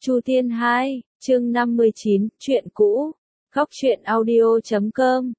Chu Thiên 2, chương 59, chuyện cũ. Góc truyện audio.com.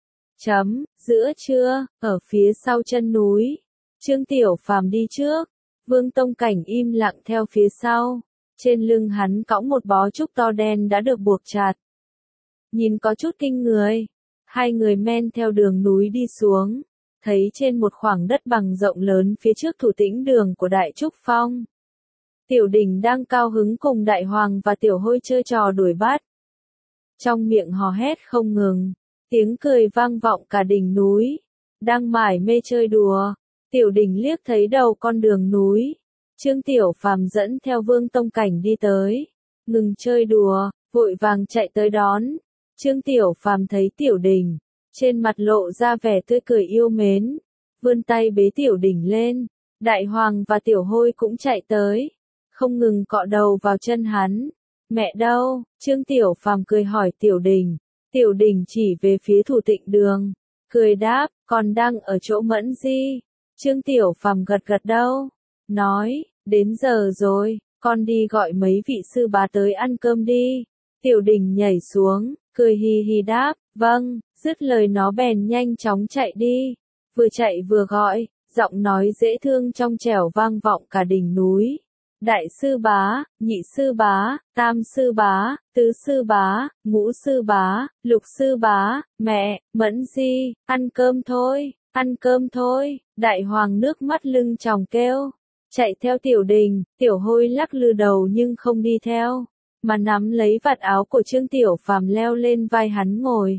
Giữa trưa, ở phía sau chân núi. Trương Tiểu Phàm đi trước. Vương Tông Cảnh im lặng theo phía sau. Trên lưng hắn cõng một bó trúc to đen đã được buộc chặt. Nhìn có chút kinh người. Hai người men theo đường núi đi xuống. Thấy trên một khoảng đất bằng rộng lớn phía trước Thủ Tĩnh Đường của Đại Trúc Phong. Tiểu Đình đang cao hứng cùng Đại Hoàng và Tiểu Hôi chơi trò đuổi bắt. Trong miệng hò hét không ngừng, tiếng cười vang vọng cả đỉnh núi. Đang mải mê chơi đùa, Tiểu Đình liếc thấy đầu con đường núi. Trương Tiểu Phàm dẫn theo Vương Tông Cảnh đi tới, ngừng chơi đùa, vội vàng chạy tới đón. Trương Tiểu Phàm thấy Tiểu Đình, trên mặt lộ ra vẻ tươi cười yêu mến, vươn tay bế Tiểu Đình lên. Đại Hoàng và Tiểu Hôi cũng chạy tới, không ngừng cọ đầu vào chân hắn. Mẹ đâu? Trương Tiểu Phàm cười hỏi Tiểu Đình. Tiểu Đình chỉ về phía Thủ Tịnh Đường, cười đáp, còn đang ở chỗ Mẫn Di. Trương Tiểu Phàm gật gật đầu, nói, đến giờ rồi, con đi gọi mấy vị sư bá tới ăn cơm đi. Tiểu Đình nhảy xuống, cười hì hì đáp, vâng, dứt lời nó bèn nhanh chóng chạy đi. Vừa chạy vừa gọi, giọng nói dễ thương trong trẻo vang vọng cả đỉnh núi. Đại sư bá, nhị sư bá, tam sư bá, tứ sư bá, ngũ sư bá, lục sư bá, mẹ, Mẫn Di, ăn cơm thôi, ăn cơm thôi. Đại Hoàng nước mắt lưng tròng kêu, chạy theo Tiểu Đình. Tiểu Hôi lắc lư đầu nhưng không đi theo, mà nắm lấy vạt áo của Trương Tiểu Phàm leo lên vai hắn ngồi,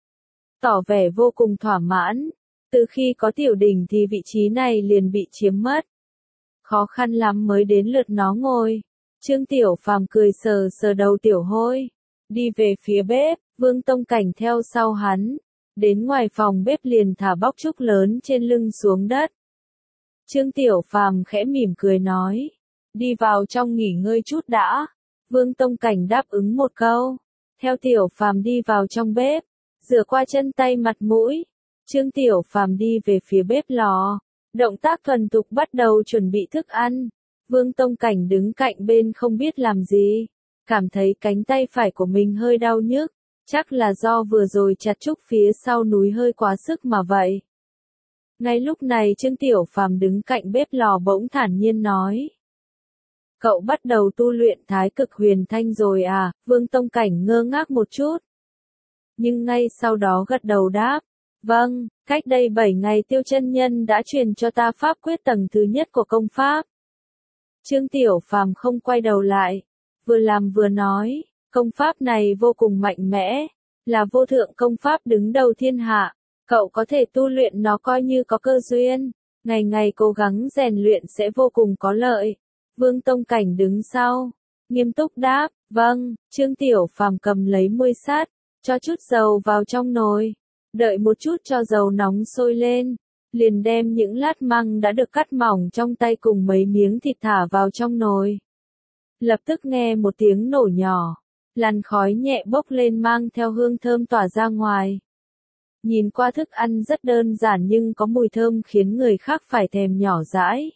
tỏ vẻ vô cùng thỏa mãn. Từ khi có Tiểu Đình thì vị trí này liền bị chiếm mất. Khó khăn lắm mới đến lượt nó ngồi. Trương Tiểu Phàm cười sờ sờ đầu Tiểu Hôi, đi về phía bếp. Vương Tông Cảnh theo sau hắn, đến ngoài phòng bếp liền thả bóc trúc lớn trên lưng xuống đất. Trương Tiểu Phàm khẽ mỉm cười nói, đi vào trong nghỉ ngơi chút đã. Vương Tông Cảnh đáp ứng một câu, theo Tiểu Phàm đi vào trong bếp, rửa qua chân tay mặt mũi. Trương Tiểu Phàm đi về phía bếp lò, động tác thuần thục bắt đầu chuẩn bị thức ăn. Vương Tông Cảnh đứng cạnh bên không biết làm gì, cảm thấy cánh tay phải của mình hơi đau nhức, chắc là do vừa rồi chặt trúc phía sau núi hơi quá sức mà vậy. Ngay lúc này Trương Tiểu Phàm đứng cạnh bếp lò bỗng thản nhiên nói, cậu bắt đầu tu luyện Thái Cực Huyền Thanh rồi à? Vương Tông Cảnh ngơ ngác một chút, nhưng ngay sau đó gật đầu đáp, vâng, cách đây 7 ngày Tiêu chân nhân đã truyền cho ta pháp quyết tầng thứ nhất của công pháp. Trương Tiểu Phàm không quay đầu lại, vừa làm vừa nói, công pháp này vô cùng mạnh mẽ, là vô thượng công pháp đứng đầu thiên hạ, cậu có thể tu luyện nó coi như có cơ duyên, ngày ngày cố gắng rèn luyện sẽ vô cùng có lợi. Vương Tông Cảnh đứng sau, nghiêm túc đáp, vâng. Trương Tiểu Phàm cầm lấy muôi sắt, cho chút dầu vào trong nồi. Đợi một chút cho dầu nóng sôi lên, liền đem những lát măng đã được cắt mỏng trong tay cùng mấy miếng thịt thả vào trong nồi. Lập tức nghe một tiếng nổ nhỏ, làn khói nhẹ bốc lên mang theo hương thơm tỏa ra ngoài. Nhìn qua thức ăn rất đơn giản nhưng có mùi thơm khiến người khác phải thèm nhỏ dãi.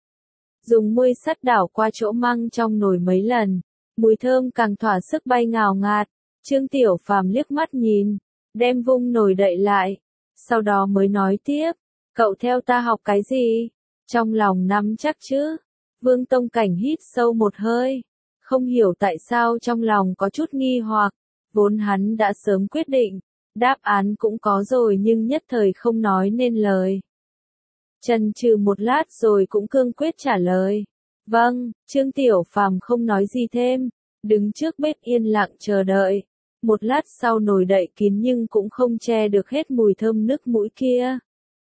Dùng muôi sắt đảo qua chỗ măng trong nồi mấy lần, mùi thơm càng thỏa sức bay ngào ngạt. Trương Tiểu Phàm liếc mắt nhìn, đem vung nồi đậy lại, sau đó mới nói tiếp, cậu theo ta học cái gì? Trong lòng nắm chắc chứ? Vương Tông Cảnh hít sâu một hơi, không hiểu tại sao trong lòng có chút nghi hoặc, vốn hắn đã sớm quyết định, đáp án cũng có rồi nhưng nhất thời không nói nên lời. Chần chừ một lát rồi cũng cương quyết trả lời, vâng. Trương Tiểu Phàm không nói gì thêm, đứng trước bếp yên lặng chờ đợi. Một lát sau nồi đậy kín nhưng cũng không che được hết mùi thơm nức mũi kia.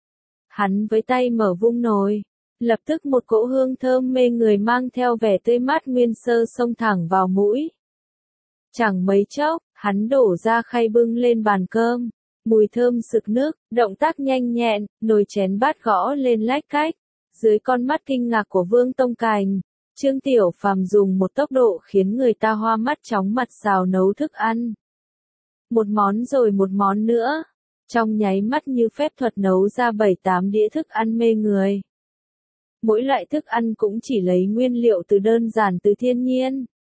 Hắn với tay mở vung nồi, lập tức một cỗ hương thơm mê người mang theo vẻ tươi mát nguyên sơ xông thẳng vào mũi. Chẳng mấy chốc, hắn đổ ra khay bưng lên bàn cơm, mùi thơm sực nức, động tác nhanh nhẹn, nồi chén bát gõ lên lách cách. Dưới con mắt kinh ngạc của Vương Tông Cảnh, Trương Tiểu Phàm dùng một tốc độ khiến người ta hoa mắt chóng mặt xào nấu thức ăn. Một món rồi một món nữa, trong nháy mắt như phép thuật nấu ra 7-8 đĩa thức ăn mê người. Mỗi loại thức ăn cũng chỉ lấy nguyên liệu từ đơn giản từ thiên nhiên.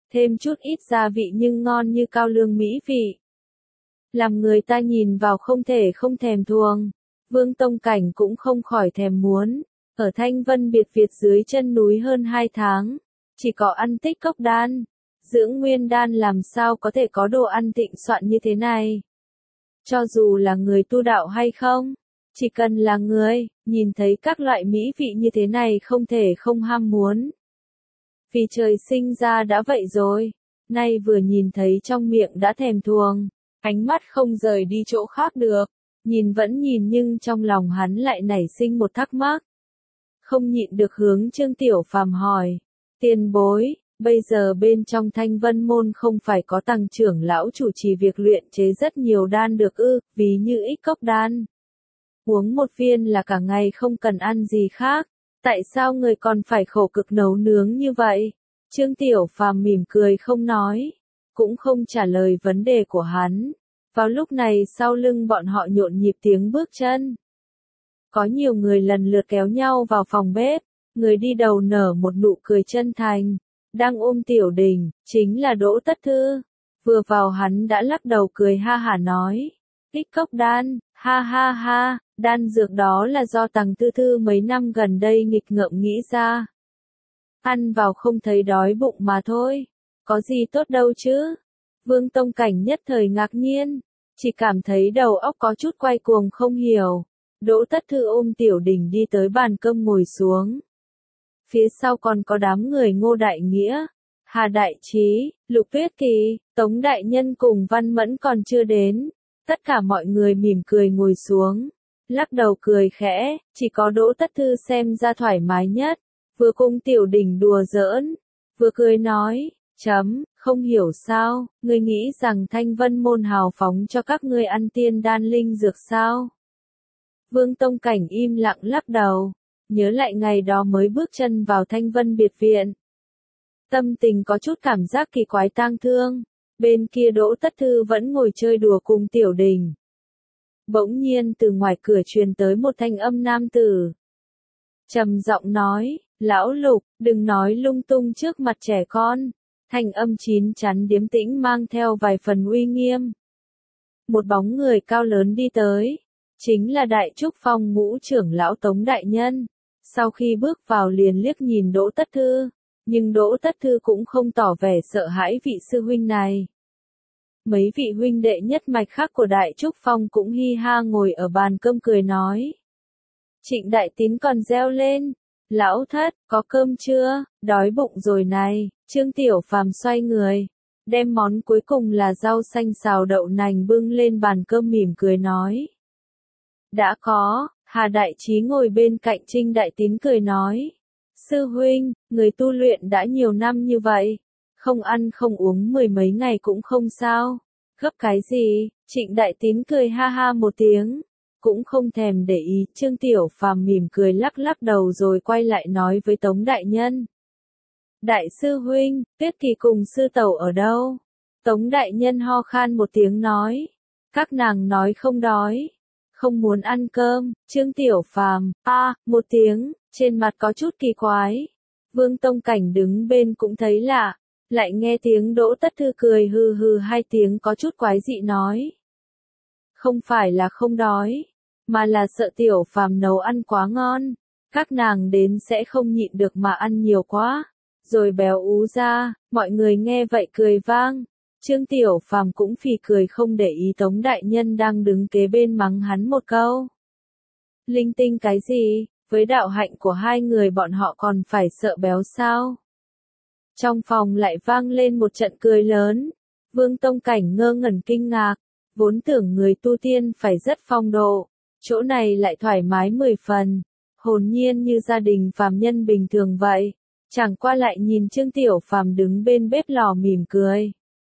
thêm chút ít gia vị nhưng ngon như cao lương mỹ vị. Làm người ta nhìn vào không thể không thèm thuồng. Vương Tông Cảnh cũng không khỏi thèm muốn. Ở Thanh Vân biệt viện dưới chân núi hơn 2 tháng, chỉ có ăn tích cốc đan. Dưỡng nguyên đan làm sao có thể có đồ ăn thịnh soạn như thế này. Cho dù là người tu đạo hay không, chỉ cần là người, nhìn thấy các loại mỹ vị như thế này không thể không ham muốn. Vì trời sinh ra đã vậy rồi, nay vừa nhìn thấy trong miệng đã thèm thuồng, ánh mắt không rời đi chỗ khác được, nhìn vẫn nhìn nhưng trong lòng hắn lại nảy sinh một thắc mắc. Không nhịn được hướng Trương Tiểu Phàm hỏi, tiền bối, bây giờ bên trong Thanh Vân môn không phải có Tằng trưởng lão chủ trì việc luyện chế rất nhiều đan được ư, ví như ích cốc đan. Uống một viên là cả ngày không cần ăn gì khác, tại sao người còn phải khổ cực nấu nướng như vậy? Trương Tiểu Phàm mỉm cười không nói, cũng không trả lời vấn đề của hắn. Vào lúc này sau lưng bọn họ nhộn nhịp tiếng bước chân. Có nhiều người lần lượt kéo nhau vào phòng bếp, người đi đầu nở một nụ cười chân thành, đang ôm Tiểu Đình, chính là Đỗ Tất Thư. Vừa vào hắn đã lắc đầu cười ha hả nói, ích cốc đan, ha ha ha, đan dược đó là do Tằng Thư Thư mấy năm gần đây nghịch ngợm nghĩ ra. Ăn vào không thấy đói bụng mà thôi, có gì tốt đâu chứ. Vương Tông Cảnh nhất thời ngạc nhiên, chỉ cảm thấy đầu óc có chút quay cuồng không hiểu. Đỗ Tất Thư ôm Tiểu Đình đi tới bàn cơm ngồi xuống. Phía sau còn có đám người Ngô Đại Nghĩa, Hà Đại Trí, Lục Tuyết Kỳ, Tống Đại Nhân cùng Văn Mẫn còn chưa đến. Tất cả mọi người mỉm cười ngồi xuống, lắc đầu cười khẽ, chỉ có Đỗ Tất Thư xem ra thoải mái nhất, vừa cùng Tiểu Đình đùa giỡn, vừa cười nói, không hiểu sao, ngươi nghĩ rằng Thanh Vân môn hào phóng cho các ngươi ăn tiên đan linh dược sao? Vương Tông Cảnh im lặng lắc đầu, nhớ lại ngày đó mới bước chân vào Thanh Vân biệt viện. Tâm tình có chút cảm giác kỳ quái tang thương, bên kia Đỗ Tất Thư vẫn ngồi chơi đùa cùng Tiểu Đình. Bỗng nhiên từ ngoài cửa truyền tới một thanh âm nam tử. Trầm giọng nói, lão Lục, đừng nói lung tung trước mặt trẻ con. Thanh âm chín chắn điềm tĩnh mang theo vài phần uy nghiêm. Một bóng người cao lớn đi tới, chính là Đại Trúc Phong ngũ trưởng lão Tống Đại Nhân. Sau khi bước vào liền liếc nhìn Đỗ Tất Thư, nhưng Đỗ Tất Thư cũng không tỏ vẻ sợ hãi vị sư huynh này. Mấy vị huynh đệ nhất mạch khác của Đại Trúc Phong cũng hi ha ngồi ở bàn cơm cười nói. Trịnh Đại Tín còn reo lên, lão thất, có cơm chưa, đói bụng rồi này. Trương Tiểu Phàm xoay người, đem món cuối cùng là rau xanh xào đậu nành bưng lên bàn cơm mỉm cười nói. Đã có, Hà Đại Trí ngồi bên cạnh Trinh Đại Tín cười nói. Sư huynh, người tu luyện đã nhiều năm như vậy, không ăn không uống mười mấy ngày cũng không sao. Gấp cái gì? Trịnh Đại Tín cười ha ha một tiếng, cũng không thèm để ý. Trương Tiểu Phàm mỉm cười lắc lắc đầu rồi quay lại nói với Tống Đại Nhân. Đại sư huynh, Tuyết Kỳ cùng sư tẩu ở đâu? Tống Đại Nhân ho khan một tiếng nói. Các nàng nói không đói, không muốn ăn cơm. Trương Tiểu Phàm, một tiếng, trên mặt có chút kỳ quái. Vương Tông Cảnh đứng bên cũng thấy lạ, lại nghe tiếng Đỗ Tất Thư cười hừ hừ hai tiếng có chút quái dị nói. Không phải là không đói, mà là sợ Tiểu Phàm nấu ăn quá ngon, các nàng đến sẽ không nhịn được mà ăn nhiều quá, rồi béo ú ra. Mọi người nghe vậy cười vang. Trương Tiểu Phàm cũng phì cười không để ý Tống Đại Nhân đang đứng kế bên mắng hắn một câu. Linh tinh cái gì, với đạo hạnh của hai người bọn họ còn phải sợ béo sao? Trong phòng lại vang lên một trận cười lớn. Vương Tông Cảnh ngơ ngẩn kinh ngạc, vốn tưởng người tu tiên phải rất phong độ, chỗ này lại thoải mái 10 phần, hồn nhiên như gia đình phàm nhân bình thường vậy. Chẳng qua lại nhìn Trương Tiểu Phàm đứng bên bếp lò mỉm cười.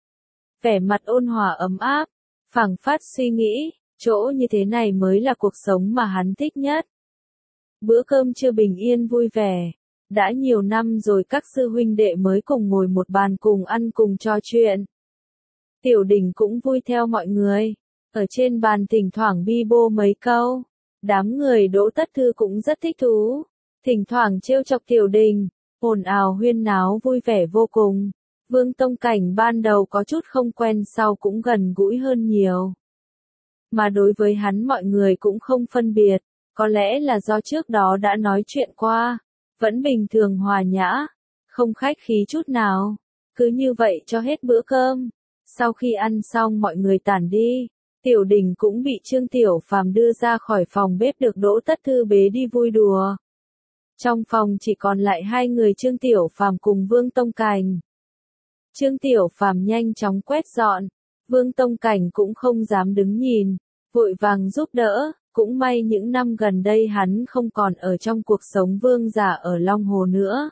Vẻ mặt ôn hòa ấm áp, phảng phất suy nghĩ, chỗ như thế này mới là cuộc sống mà hắn thích nhất. Bữa cơm trưa bình yên vui vẻ, đã nhiều năm rồi các sư huynh đệ mới cùng ngồi một bàn cùng ăn cùng trò chuyện. Tiểu Đình cũng vui theo mọi người, ở trên bàn thỉnh thoảng bi bô mấy câu. Đám người Đỗ Tất Thư cũng rất thích thú, thỉnh thoảng trêu chọc Tiểu Đình, ồn ào huyên náo vui vẻ vô cùng. Vương Tông Cảnh ban đầu có chút không quen sau cũng gần gũi hơn nhiều. Mà đối với hắn mọi người cũng không phân biệt, có lẽ là do trước đó đã nói chuyện qua, vẫn bình thường hòa nhã, không khách khí chút nào, cứ như vậy cho hết bữa cơm. Sau khi ăn xong mọi người tản đi, Tiểu Đình cũng bị Trương Tiểu Phàm đưa ra khỏi phòng bếp được Đỗ Tất Thư bế đi vui đùa. Trong phòng chỉ còn lại hai người Trương Tiểu Phàm cùng Vương Tông Cảnh. Trương Tiểu Phàm nhanh chóng quét dọn, Vương Tông Cảnh cũng không dám đứng nhìn, vội vàng giúp đỡ, cũng may những năm gần đây hắn không còn ở trong cuộc sống vương giả ở Long Hồ nữa.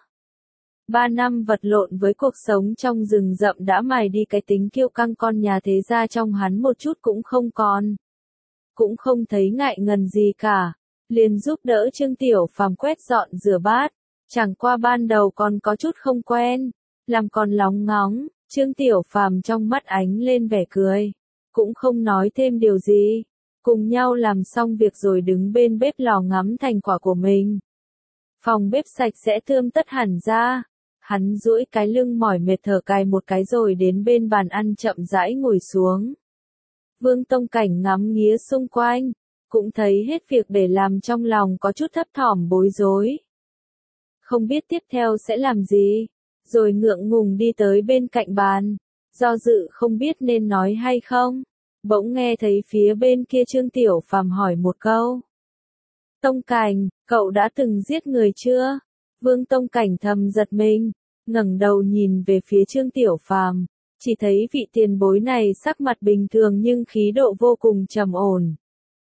3 năm vật lộn với cuộc sống trong rừng rậm đã mài đi cái tính kiêu căng con nhà thế gia trong hắn một chút cũng không còn. Cũng không thấy ngại ngần gì cả, liền giúp đỡ Trương Tiểu Phàm quét dọn rửa bát, chẳng qua ban đầu còn có chút không quen, làm còn lóng ngóng, Trương Tiểu Phàm trong mắt ánh lên vẻ cười, cũng không nói thêm điều gì, cùng nhau làm xong việc rồi đứng bên bếp lò ngắm thành quả của mình. Phòng bếp sạch sẽ thơm tất hẳn ra. Hắn duỗi cái lưng mỏi mệt thở cài một cái rồi đến bên bàn ăn chậm rãi ngồi xuống. Vương Tông Cảnh ngắm nghía xung quanh, cũng thấy hết việc để làm trong lòng có chút thấp thỏm bối rối. Không biết tiếp theo sẽ làm gì, rồi ngượng ngùng đi tới bên cạnh bàn, do dự không biết nên nói hay không. Bỗng nghe thấy phía bên kia Trương Tiểu Phàm hỏi một câu. Tông Cảnh, cậu đã từng giết người chưa? Vương Tông Cảnh thầm giật mình, ngẩng đầu nhìn về phía Trương Tiểu Phàm, chỉ thấy vị tiền bối này sắc mặt bình thường nhưng khí độ vô cùng trầm ổn.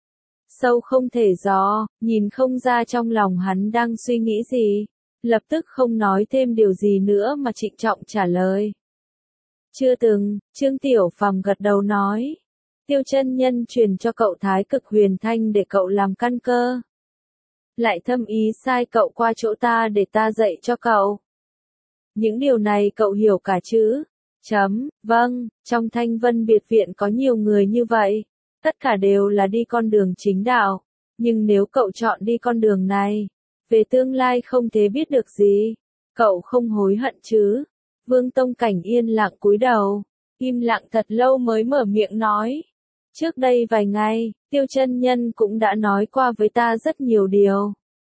Sâu không thể dò, nhìn không ra trong lòng hắn đang suy nghĩ gì, lập tức không nói thêm điều gì nữa mà trịnh trọng trả lời. Chưa từng, Trương Tiểu Phàm gật đầu nói. Tiêu chân nhân truyền cho cậu Thái Cực Huyền Thanh để cậu làm căn cơ. Lại thâm ý sai cậu qua chỗ ta để ta dạy cho cậu. Những điều này cậu hiểu cả chứ? Vâng, trong Thanh Vân Biệt Viện có nhiều người như vậy. Tất cả đều là đi con đường chính đạo. Nhưng nếu cậu chọn đi con đường này, về tương lai không thể biết được gì. Cậu không hối hận chứ? Vương Tông Cảnh yên lặng cúi đầu, im lặng thật lâu mới mở miệng nói. Trước đây vài ngày, Tiêu chân nhân cũng đã nói qua với ta rất nhiều điều.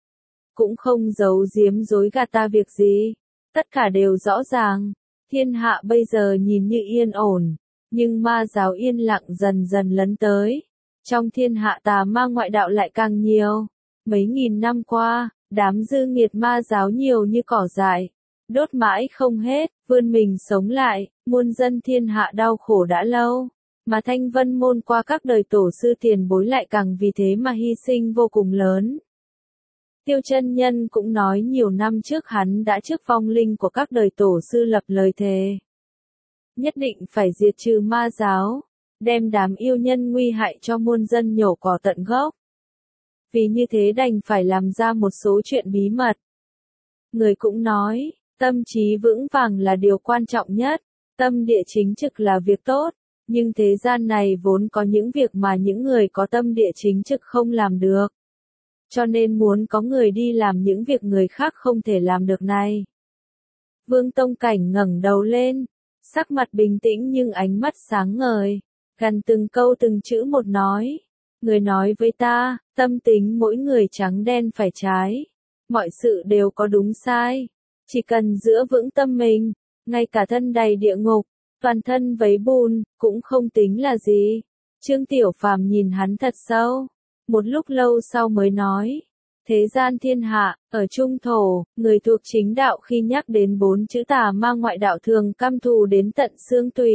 Cũng không giấu giếm dối gạt ta việc gì. Tất cả đều rõ ràng. Thiên hạ bây giờ nhìn như yên ổn, nhưng ma giáo yên lặng dần dần lấn tới. Trong thiên hạ tà ma ngoại đạo lại càng nhiều. Mấy nghìn năm qua, đám dư nghiệt ma giáo nhiều như cỏ dại. Đốt mãi không hết, vươn mình sống lại, muôn dân thiên hạ đau khổ đã lâu. Mà Thanh Vân môn qua các đời tổ sư tiền bối lại càng vì thế mà hy sinh vô cùng lớn. Tiêu chân nhân cũng nói nhiều năm trước hắn đã trước vong linh của các đời tổ sư lập lời thề. Nhất định phải diệt trừ ma giáo, đem đám yêu nhân nguy hại cho muôn dân nhổ cỏ tận gốc. Vì như thế đành phải làm ra một số chuyện bí mật. Người cũng nói, tâm trí vững vàng là điều quan trọng nhất, tâm địa chính trực là việc tốt. Nhưng thế gian này vốn có những việc mà những người có tâm địa chính trực không làm được. Cho nên muốn có người đi làm những việc người khác không thể làm được này. Vương Tông Cảnh ngẩng đầu lên, sắc mặt bình tĩnh nhưng ánh mắt sáng ngời, gần từng câu từng chữ một nói. Người nói với ta, tâm tính mỗi người trắng đen phải trái. Mọi sự đều có đúng sai. Chỉ cần giữ vững tâm mình, ngay cả thân đầy địa ngục, toàn thân vấy bùn, cũng không tính là gì. Trương Tiểu Phàm nhìn hắn thật sâu, một lúc lâu sau mới nói. Thế gian thiên hạ, ở trung thổ, người thuộc chính đạo khi nhắc đến 4 chữ tà ma ngoại đạo thường căm thù đến tận xương tủy.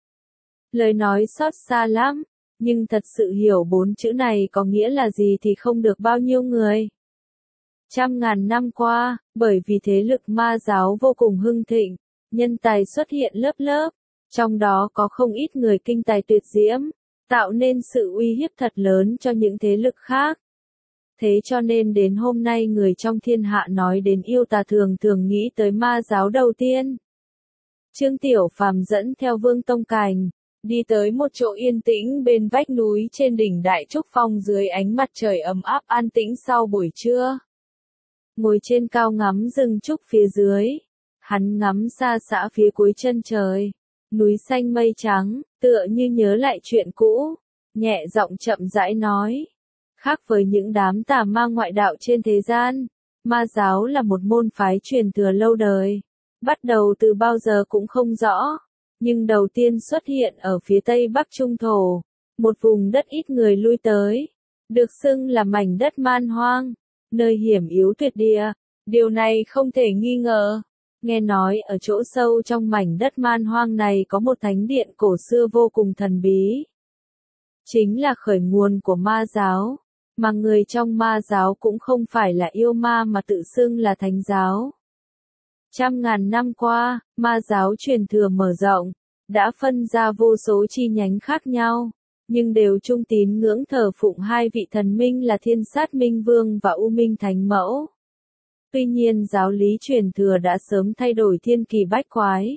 Lời nói xót xa lắm, nhưng thật sự hiểu 4 chữ này có nghĩa là gì thì không được bao nhiêu người. Trăm ngàn năm qua, bởi vì thế lực ma giáo vô cùng hưng thịnh, nhân tài xuất hiện lớp lớp, trong đó có không ít người kinh tài tuyệt diễm, tạo nên sự uy hiếp thật lớn cho những thế lực khác. Thế cho nên đến hôm nay người trong thiên hạ nói đến yêu tà thường thường nghĩ tới ma giáo đầu tiên. Trương Tiểu Phàm dẫn theo Vương Tông Cảnh, đi tới một chỗ yên tĩnh bên vách núi trên đỉnh Đại Trúc Phong dưới ánh mặt trời ấm áp an tĩnh sau buổi trưa. Ngồi trên cao ngắm rừng trúc phía dưới, Hắn ngắm xa xã phía cuối chân trời, núi xanh mây trắng, tựa như nhớ lại chuyện cũ, nhẹ giọng chậm rãi nói. Khác với những đám tà ma ngoại đạo trên thế gian, ma giáo là một môn phái truyền thừa lâu đời, bắt đầu từ bao giờ cũng không rõ, nhưng đầu tiên xuất hiện ở phía tây bắc Trung Thổ, một vùng đất ít người lui tới, được xưng là mảnh đất man hoang, nơi hiểm yếu tuyệt địa. Điều này không thể nghi ngờ. Nghe nói ở chỗ sâu trong mảnh đất man hoang này có một thánh điện cổ xưa vô cùng thần bí. Chính là khởi nguồn của ma giáo, mà người trong ma giáo cũng không phải là yêu ma mà tự xưng là thánh giáo. Trăm ngàn năm qua, ma giáo truyền thừa mở rộng, đã phân ra vô số chi nhánh khác nhau, nhưng đều chung tín ngưỡng thờ phụng hai vị thần minh là Thiên Sát Minh Vương và U Minh Thánh Mẫu. Tuy nhiên giáo lý truyền thừa đã sớm thay đổi thiên kỳ bách quái.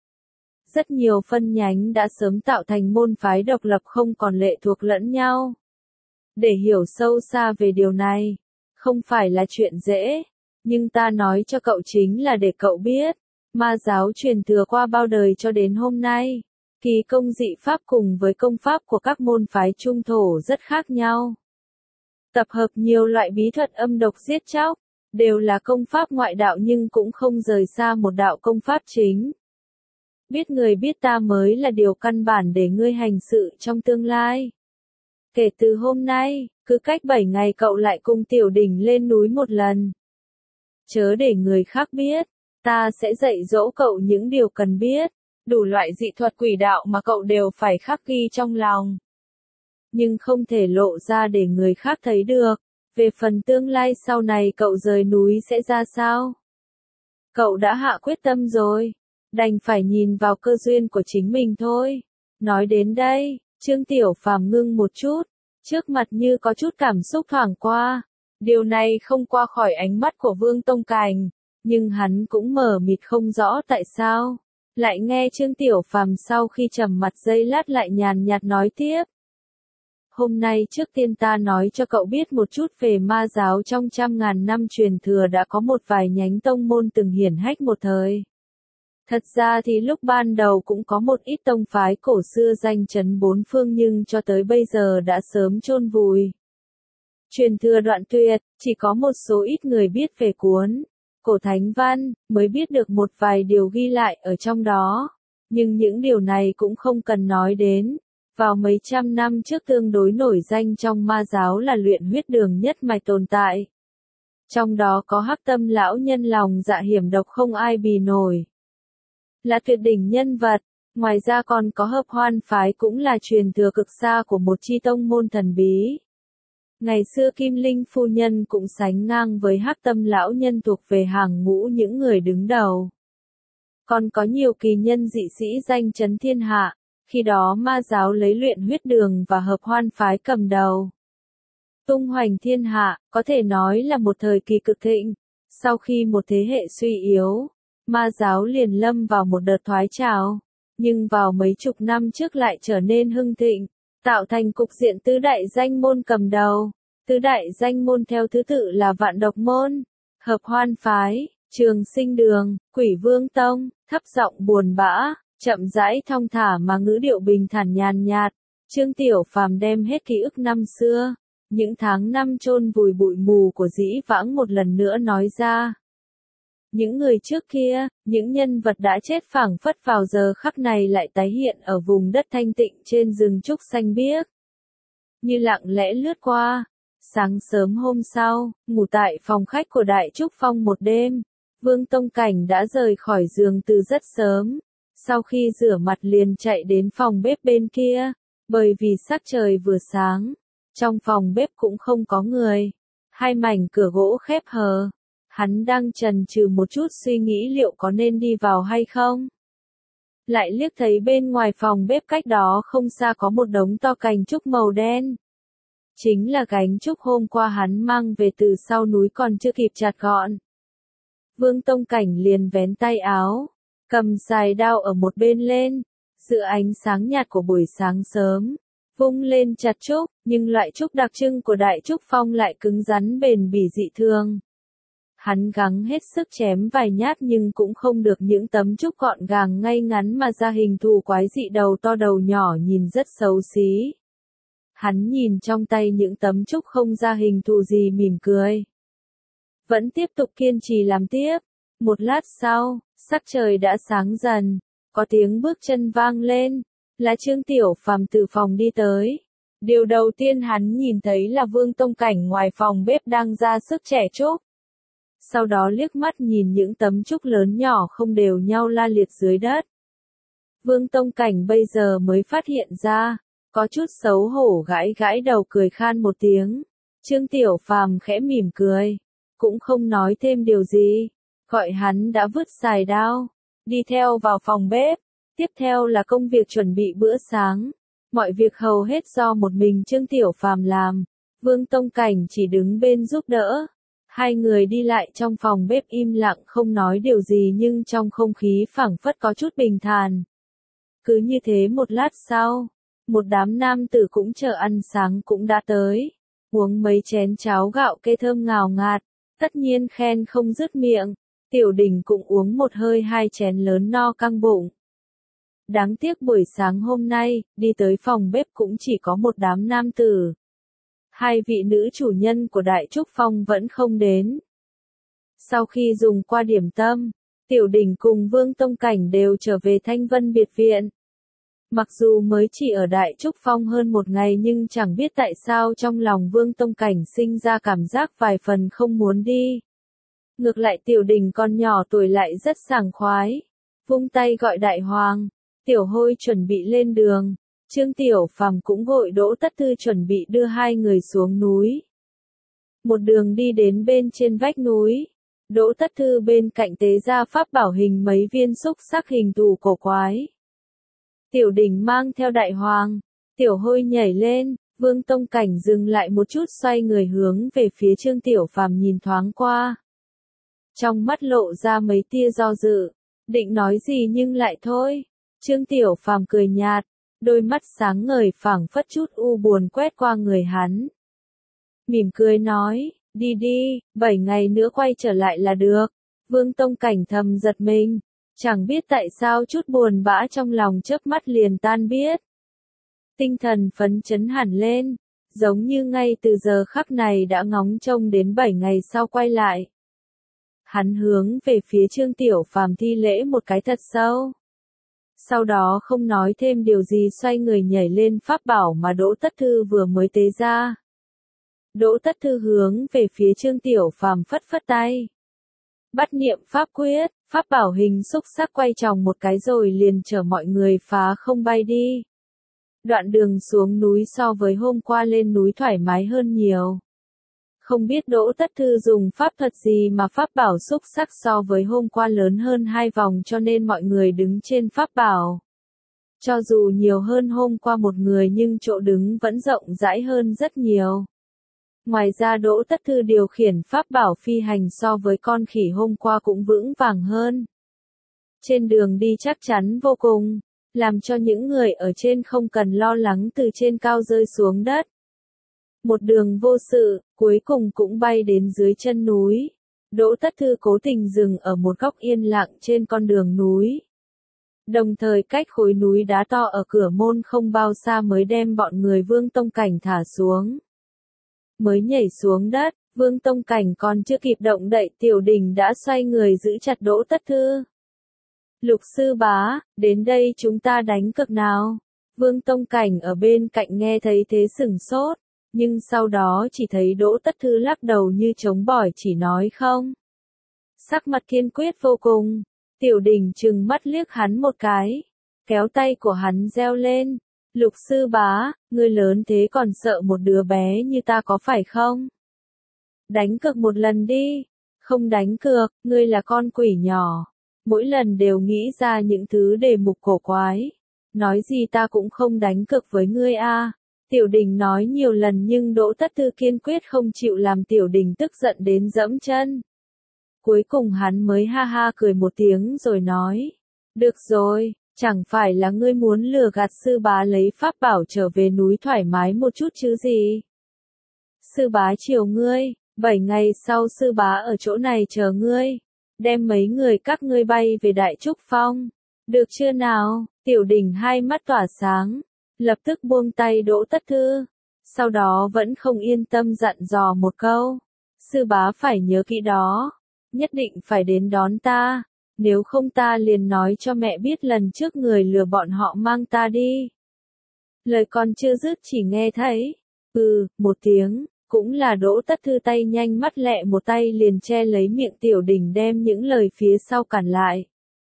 Rất nhiều phân nhánh đã sớm tạo thành môn phái độc lập không còn lệ thuộc lẫn nhau. Để hiểu sâu xa về điều này, không phải là chuyện dễ, nhưng ta nói cho cậu chính là để cậu biết, ma giáo truyền thừa qua bao đời cho đến hôm nay, kỳ công dị pháp cùng với công pháp của các môn phái trung thổ rất khác nhau. Tập hợp nhiều loại bí thuật âm độc giết chóc, đều là công pháp ngoại đạo nhưng cũng không rời xa một đạo công pháp chính. Biết người biết ta mới là điều căn bản để ngươi hành sự trong tương lai. Kể từ hôm nay, cứ cách 7 ngày cậu lại cùng Tiểu Đình lên núi một lần. Chớ để người khác biết, ta sẽ dạy dỗ cậu những điều cần biết, đủ loại dị thuật quỷ đạo mà cậu đều phải khắc ghi trong lòng. Nhưng không thể lộ ra để người khác thấy được. Về phần tương lai sau này cậu rời núi sẽ ra sao? Cậu đã hạ quyết tâm rồi, đành phải nhìn vào cơ duyên của chính mình thôi. Nói đến đây, Trương Tiểu Phàm ngưng một chút, trước mặt như có chút cảm xúc thoảng qua. Điều này không qua khỏi ánh mắt của Vương Tông Cảnh, nhưng hắn cũng mờ mịt không rõ tại sao. Lại nghe Trương Tiểu Phàm sau khi trầm mặt giây lát lại nhàn nhạt nói tiếp. Hôm nay trước tiên ta nói cho cậu biết một chút về ma giáo trong trăm ngàn năm truyền thừa đã có một vài nhánh tông môn từng hiển hách một thời. Thật ra thì lúc ban đầu cũng có một ít tông phái cổ xưa danh chấn bốn phương nhưng cho tới bây giờ đã sớm chôn vùi. Truyền thừa đoạn tuyệt, chỉ có một số ít người biết về cuốn cổ thánh văn, mới biết được một vài điều ghi lại ở trong đó. Nhưng những điều này cũng không cần nói đến. Vào mấy trăm năm trước tương đối nổi danh trong ma giáo là luyện huyết đường nhất mạch tồn tại. Trong đó có Hắc Tâm lão nhân lòng dạ hiểm độc không ai bì nổi. Là tuyệt đỉnh nhân vật, ngoài ra còn có Hợp Hoan phái cũng là truyền thừa cực xa của một chi tông môn thần bí. Ngày xưa Kim Linh phu nhân cũng sánh ngang với Hắc Tâm lão nhân thuộc về hàng ngũ những người đứng đầu. Còn có nhiều kỳ nhân dị sĩ danh chấn thiên hạ. Khi đó ma giáo lấy luyện huyết đường và Hợp Hoan phái cầm đầu. Tung hoành thiên hạ, có thể nói là một thời kỳ cực thịnh. Sau khi một thế hệ suy yếu, ma giáo liền lâm vào một đợt thoái trào. Nhưng vào mấy chục năm trước lại trở nên hưng thịnh, tạo thành cục diện tứ đại danh môn cầm đầu. Tứ đại danh môn theo thứ tự là Vạn Độc môn, Hợp Hoan phái, Trường Sinh đường, Quỷ Vương tông, thấp giọng buồn bã. Chậm rãi thong thả mà ngữ điệu bình thản nhàn nhạt, Trương Tiểu Phàm đem hết ký ức năm xưa, những tháng năm chôn vùi bụi mù của dĩ vãng một lần nữa nói ra. Những người trước kia, những nhân vật đã chết phảng phất vào giờ khắc này lại tái hiện ở vùng đất thanh tịnh trên rừng trúc xanh biếc. Như lặng lẽ lướt qua, sáng sớm hôm sau, ngủ tại phòng khách của Đại Trúc Phong một đêm, Vương Tông Cảnh đã rời khỏi giường từ rất sớm. Sau khi rửa mặt liền chạy đến phòng bếp bên kia, bởi vì sắc trời vừa sáng, trong phòng bếp cũng không có người. Hai mảnh cửa gỗ khép hờ. Hắn đang chần chừ một chút suy nghĩ liệu có nên đi vào hay không. Lại liếc thấy bên ngoài phòng bếp cách đó không xa có một đống to cành trúc màu đen. Chính là cành trúc hôm qua hắn mang về từ sau núi còn chưa kịp chặt gọn. Vương Tông Cảnh liền vén tay áo. Cầm xài đao ở một bên lên, giữa ánh sáng nhạt của buổi sáng sớm, vung lên chặt trúc, nhưng loại trúc đặc trưng của Đại Trúc Phong lại cứng rắn bền bỉ dị thường. Hắn gắng hết sức chém vài nhát nhưng cũng không được những tấm trúc gọn gàng ngay ngắn mà ra hình thù quái dị, đầu to đầu nhỏ nhìn rất xấu xí. Hắn nhìn trong tay những tấm trúc không ra hình thù gì mỉm cười. Vẫn tiếp tục kiên trì làm tiếp. Một lát sau, sắc trời đã sáng dần, có tiếng bước chân vang lên, là Trương Tiểu Phàm từ phòng đi tới. Điều đầu tiên hắn nhìn thấy là Vương Tông Cảnh ngoài phòng bếp đang ra sức chẻ trúc. Sau đó liếc mắt nhìn những tấm trúc lớn nhỏ không đều nhau la liệt dưới đất. Vương Tông Cảnh bây giờ mới phát hiện ra, có chút xấu hổ gãi gãi đầu cười khan một tiếng. Trương Tiểu Phàm khẽ mỉm cười, cũng không nói thêm điều gì, gọi hắn đã vứt xài đao, đi theo vào phòng bếp. Tiếp theo là công việc chuẩn bị bữa sáng. Mọi việc hầu hết do một mình Trương Tiểu Phàm làm, Vương Tông Cảnh chỉ đứng bên giúp đỡ. Hai người đi lại trong phòng bếp im lặng không nói điều gì nhưng trong không khí phảng phất có chút bình thản. Cứ như thế một lát sau, một đám nam tử cũng chờ ăn sáng cũng đã tới. Uống mấy chén cháo gạo kê thơm ngào ngạt, tất nhiên khen không dứt miệng. Tiểu Đình cũng uống một hơi 2 chén lớn no căng bụng. Đáng tiếc buổi sáng hôm nay, đi tới phòng bếp cũng chỉ có một đám nam tử. 2 vị nữ chủ nhân của Đại Trúc Phong vẫn không đến. Sau khi dùng qua điểm tâm, Tiểu Đình cùng Vương Tông Cảnh đều trở về Thanh Vân Biệt Viện. Mặc dù mới chỉ ở Đại Trúc Phong hơn một ngày nhưng chẳng biết tại sao trong lòng Vương Tông Cảnh sinh ra cảm giác vài phần không muốn đi. Ngược lại Tiểu Đình con nhỏ tuổi lại rất sảng khoái. Vung tay gọi Đại Hoàng, Tiểu Hôi chuẩn bị lên đường. Trương Tiểu Phàm cũng gọi Đỗ Tất Thư chuẩn bị đưa 2 người xuống núi. Một đường đi đến bên trên vách núi. Đỗ Tất Thư bên cạnh tế ra pháp bảo hình mấy viên xúc sắc hình thù cổ quái. Tiểu Đình mang theo Đại Hoàng, Tiểu Hôi nhảy lên, Vương Tông Cảnh dừng lại một chút xoay người hướng về phía Trương Tiểu Phàm nhìn thoáng qua. Trong mắt lộ ra mấy tia do dự, định nói gì nhưng lại thôi. Trương Tiểu Phàm cười nhạt, đôi mắt sáng ngời phảng phất chút u buồn quét qua người hắn. Mỉm cười nói, đi đi, 7 ngày nữa quay trở lại là được. Vương Tông Cảnh thầm giật mình, chẳng biết tại sao chút buồn bã trong lòng chớp mắt liền tan biết. Tinh thần phấn chấn hẳn lên, giống như ngay từ giờ khắc này đã ngóng trông đến 7 ngày sau quay lại. Hắn hướng về phía Trương Tiểu Phàm thi lễ một cái thật sâu. Sau đó không nói thêm điều gì xoay người nhảy lên pháp bảo mà Đỗ Tất Thư vừa mới tế ra. Đỗ Tất Thư hướng về phía Trương Tiểu Phàm phất phất tay. Bắt niệm pháp quyết, pháp bảo hình xúc sắc quay tròn một cái rồi liền chở mọi người phá không bay đi. Đoạn đường xuống núi so với hôm qua lên núi thoải mái hơn nhiều. Không biết Đỗ Tất Thư dùng pháp thuật gì mà pháp bảo xúc sắc so với hôm qua lớn hơn 2 vòng cho nên mọi người đứng trên pháp bảo. Cho dù nhiều hơn hôm qua một người nhưng chỗ đứng vẫn rộng rãi hơn rất nhiều. Ngoài ra Đỗ Tất Thư điều khiển pháp bảo phi hành so với con khỉ hôm qua cũng vững vàng hơn. Trên đường đi chắc chắn vô cùng, làm cho những người ở trên không cần lo lắng từ trên cao rơi xuống đất. Một đường vô sự, cuối cùng cũng bay đến dưới chân núi. Đỗ Tất Thư cố tình dừng ở một góc yên lặng trên con đường núi. Đồng thời cách khối núi đá to ở cửa môn không bao xa mới đem bọn người Vương Tông Cảnh thả xuống. Mới nhảy xuống đất, Vương Tông Cảnh còn chưa kịp động đậy Tiểu Đình đã xoay người giữ chặt Đỗ Tất Thư. Lục sư bá, đến đây chúng ta đánh cược nào. Vương Tông Cảnh ở bên cạnh nghe thấy thế sửng sốt, nhưng sau đó chỉ thấy Đỗ Tất Thư lắc đầu như chống bỏi chỉ nói không. Sắc mặt kiên quyết vô cùng, Tiểu Đình trừng mắt liếc hắn một cái, kéo tay của hắn reo lên. Lục sư bá, ngươi lớn thế còn sợ một đứa bé như ta có phải không? Đánh cược một lần đi. Không đánh cược, ngươi là con quỷ nhỏ. Mỗi lần đều nghĩ ra những thứ đề mục cổ quái. Nói gì ta cũng không đánh cược với ngươi a. Tiểu Đình nói nhiều lần nhưng Đỗ Tất Thư kiên quyết không chịu làm Tiểu Đình tức giận đến dẫm chân. Cuối cùng hắn mới ha ha cười một tiếng rồi nói. Được rồi. Chẳng phải là ngươi muốn lừa gạt sư bá lấy pháp bảo trở về núi thoải mái một chút chứ gì? Sư bá chiều ngươi, 7 ngày sau sư bá ở chỗ này chờ ngươi, đem mấy người các ngươi bay về Đại Trúc Phong. Được chưa nào? Tiểu Đình hai mắt tỏa sáng, lập tức buông tay Đỗ Tất Thư, sau đó vẫn không yên tâm dặn dò một câu. Sư bá phải nhớ kỹ đó, nhất định phải đến đón ta, nếu không ta liền nói cho mẹ biết lần trước người lừa bọn họ mang ta đi. Lời còn chưa dứt chỉ nghe thấy, một tiếng, cũng là Đỗ Tất Thư tay nhanh mắt lẹ một tay liền che lấy miệng Tiểu Đình đem những lời phía sau cản lại.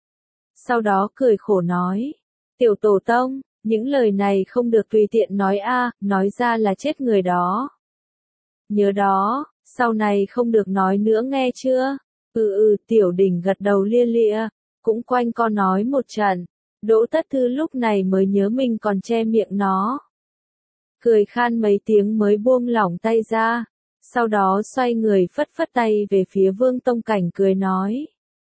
Sau đó cười khổ nói, Tiểu Tổ Tông, những lời này không được tùy tiện nói nói ra là chết người đó. Nhớ đó, sau này không được nói nữa nghe chưa? Tiểu Đình gật đầu lia lịa, cũng quanh co nói một trận. Đỗ Tất Thư lúc này mới nhớ mình còn che miệng nó. Cười khan mấy tiếng mới buông lỏng tay ra, sau đó xoay người phất phất tay về phía Vương Tông Cảnh cười nói.